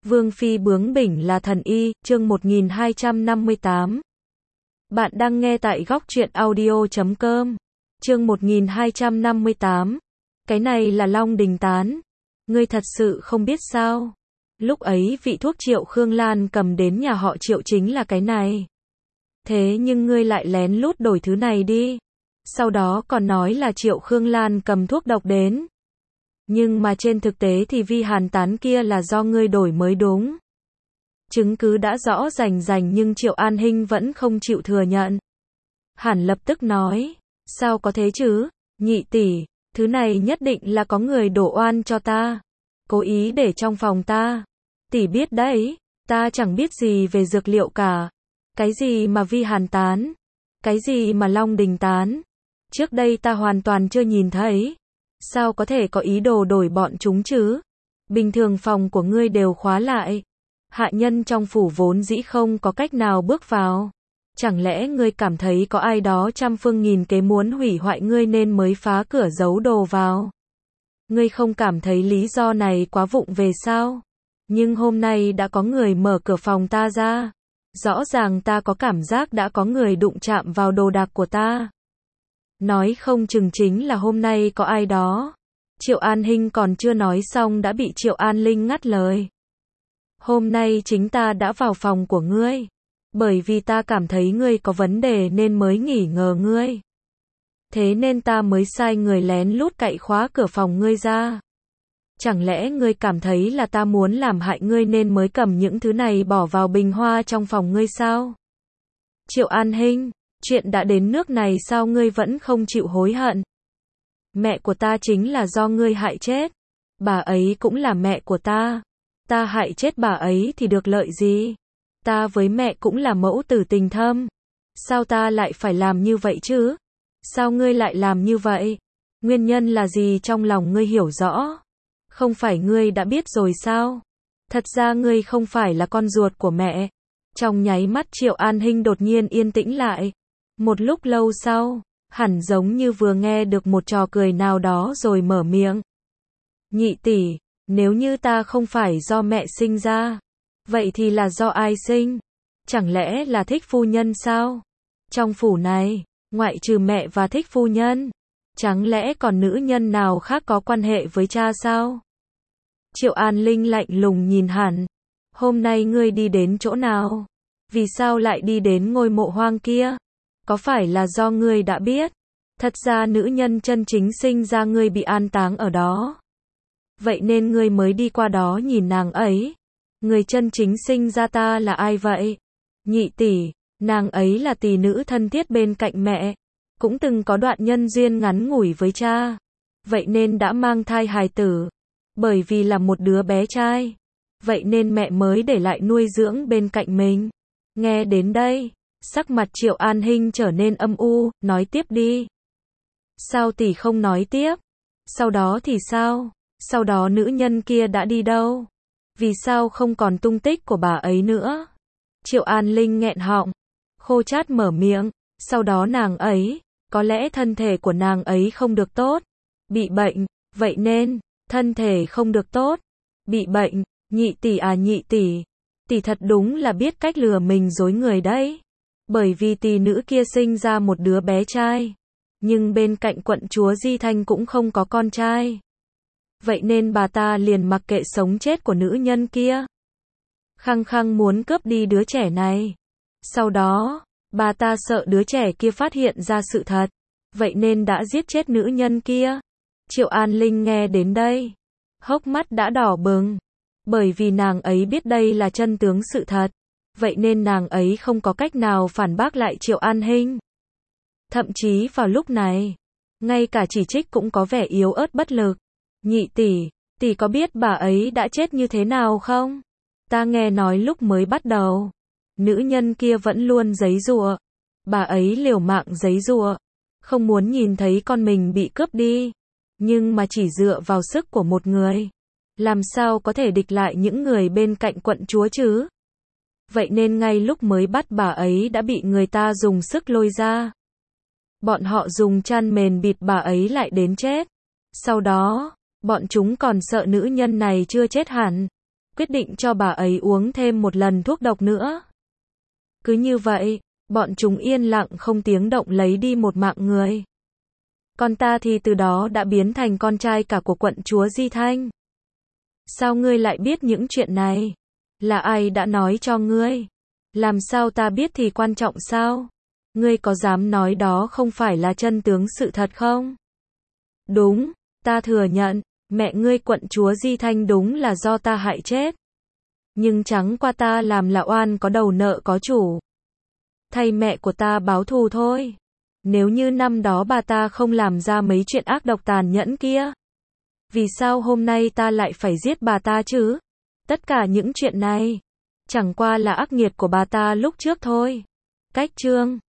Vương phi bướng bỉnh là thần y, chương 1258. Bạn đang nghe tại góc truyện audio.com. Chương 1258. Cái này là Long Đình Tán. Ngươi thật sự không biết sao? Lúc ấy vị thuốc Triệu Khương Lan cầm đến nhà họ Triệu chính là cái này. Thế nhưng ngươi lại lén lút đổi thứ này đi. Sau đó còn nói là Triệu Khương Lan cầm thuốc độc đến. Nhưng mà trên thực tế thì vi hàn tán kia là do ngươi đổi mới đúng. Chứng cứ đã rõ rành rành nhưng Triệu An Hinh vẫn không chịu thừa nhận. Hàn lập tức nói, sao có thế chứ, nhị tỷ, thứ này nhất định là có người đổ oan cho ta. Cố ý để trong phòng ta. Tỷ biết đấy, ta chẳng biết gì về dược liệu cả. Cái gì mà vi hàn tán, cái gì mà Long Đình Tán. Trước đây ta hoàn toàn chưa nhìn thấy. Sao có thể có ý đồ đổi bọn chúng chứ? Bình thường phòng của ngươi đều khóa lại. Hạ nhân trong phủ vốn dĩ không có cách nào bước vào. Chẳng lẽ ngươi cảm thấy có ai đó trăm phương nghìn kế muốn hủy hoại ngươi nên mới phá cửa giấu đồ vào? Ngươi không cảm thấy lý do này quá vụng về sao? Nhưng hôm nay đã có người mở cửa phòng ta ra. Rõ ràng ta có cảm giác đã có người đụng chạm vào đồ đạc của ta. Nói không chừng chính là hôm nay có ai đó. Triệu An Hinh còn chưa nói xong đã bị Triệu An Linh ngắt lời. Hôm nay chính ta đã vào phòng của ngươi. Bởi vì ta cảm thấy ngươi có vấn đề nên mới nghi ngờ ngươi. Thế nên ta mới sai người lén lút cậy khóa cửa phòng ngươi ra. Chẳng lẽ ngươi cảm thấy là ta muốn làm hại ngươi nên mới cầm những thứ này bỏ vào bình hoa trong phòng ngươi sao? Triệu An Hinh, chuyện đã đến nước này sao ngươi vẫn không chịu hối hận? Mẹ của ta chính là do ngươi hại chết. Bà ấy cũng là mẹ của ta. Ta hại chết bà ấy thì được lợi gì? Ta với mẹ cũng là mẫu tử tình thâm. Sao ta lại phải làm như vậy chứ? Sao ngươi lại làm như vậy? Nguyên nhân là gì trong lòng ngươi hiểu rõ? Không phải ngươi đã biết rồi sao? Thật ra ngươi không phải là con ruột của mẹ. Trong nháy mắt Triệu An Hinh đột nhiên yên tĩnh lại. Một lúc lâu sau, hẳn giống như vừa nghe được một trò cười nào đó rồi mở miệng. Nhị tỷ, nếu như ta không phải do mẹ sinh ra, vậy thì là do ai sinh? Chẳng lẽ là Thích phu nhân sao? Trong phủ này, ngoại trừ mẹ và Thích phu nhân, chẳng lẽ còn nữ nhân nào khác có quan hệ với cha sao? Triệu An Linh lạnh lùng nhìn Hàn. Hôm nay ngươi đi đến chỗ nào? Vì sao lại đi đến ngôi mộ hoang kia? Có phải là do ngươi đã biết? Thật ra nữ nhân chân chính sinh ra ngươi bị an táng ở đó. Vậy nên ngươi mới đi qua đó nhìn nàng ấy. Người chân chính sinh ra ta là ai vậy? Nhị tỷ, nàng ấy là tỷ nữ thân thiết bên cạnh mẹ. Cũng từng có đoạn nhân duyên ngắn ngủi với cha. Vậy nên đã mang thai hài tử. Bởi vì là một đứa bé trai. Vậy nên mẹ mới để lại nuôi dưỡng bên cạnh mình. Nghe đến đây, sắc mặt Triệu An Hinh trở nên âm u, nói tiếp đi. Sao tỷ không nói tiếp? Sau đó thì sao? Sau đó nữ nhân kia đã đi đâu? Vì sao không còn tung tích của bà ấy nữa? Triệu An Linh nghẹn họng, khô chát mở miệng. Sau đó nàng ấy, có lẽ thân thể của nàng ấy không được tốt. Bị bệnh, vậy nên, thân thể không được tốt. Bị bệnh, nhị tỷ à nhị tỷ. Tỷ thật đúng là biết cách lừa mình dối người đấy. Bởi vì tỷ nữ kia sinh ra một đứa bé trai. Nhưng bên cạnh quận chúa Di Thanh cũng không có con trai. Vậy nên bà ta liền mặc kệ sống chết của nữ nhân kia. Khăng khăng muốn cướp đi đứa trẻ này. Sau đó, bà ta sợ đứa trẻ kia phát hiện ra sự thật. Vậy nên đã giết chết nữ nhân kia. Triệu An Linh nghe đến đây, hốc mắt đã đỏ bừng. Bởi vì nàng ấy biết đây là chân tướng sự thật. Vậy nên nàng ấy không có cách nào phản bác lại Triệu An Hinh. Thậm chí vào lúc này, ngay cả chỉ trích cũng có vẻ yếu ớt bất lực. Nhị tỷ, tỷ có biết bà ấy đã chết như thế nào không? Ta nghe nói lúc mới bắt đầu, nữ nhân kia vẫn luôn giãy giụa. Bà ấy liều mạng giãy giụa, không muốn nhìn thấy con mình bị cướp đi. Nhưng mà chỉ dựa vào sức của một người, làm sao có thể địch lại những người bên cạnh quận chúa chứ? Vậy nên ngay lúc mới bắt bà ấy đã bị người ta dùng sức lôi ra. Bọn họ dùng chăn mền bịt bà ấy lại đến chết. Sau đó, bọn chúng còn sợ nữ nhân này chưa chết hẳn. quyết định cho bà ấy uống thêm một lần thuốc độc nữa. Cứ như vậy, bọn chúng yên lặng không tiếng động lấy đi một mạng người. Còn ta thì từ đó đã biến thành con trai cả của quận chúa Di Thanh. Sao ngươi lại biết những chuyện này? Là ai đã nói cho ngươi? Làm sao ta biết thì quan trọng sao? Ngươi có dám nói đó không phải là chân tướng sự thật không? Đúng, ta thừa nhận, mẹ ngươi quận chúa Di Thanh đúng là do ta hại chết. Nhưng chẳng qua ta làm là oan có đầu nợ có chủ. Thay mẹ của ta báo thù thôi. Nếu như năm đó bà ta không làm ra mấy chuyện ác độc tàn nhẫn kia, vì sao hôm nay ta lại phải giết bà ta chứ? Tất cả những chuyện này, chẳng qua là ác nghiệt của bà ta lúc trước thôi. Cách chương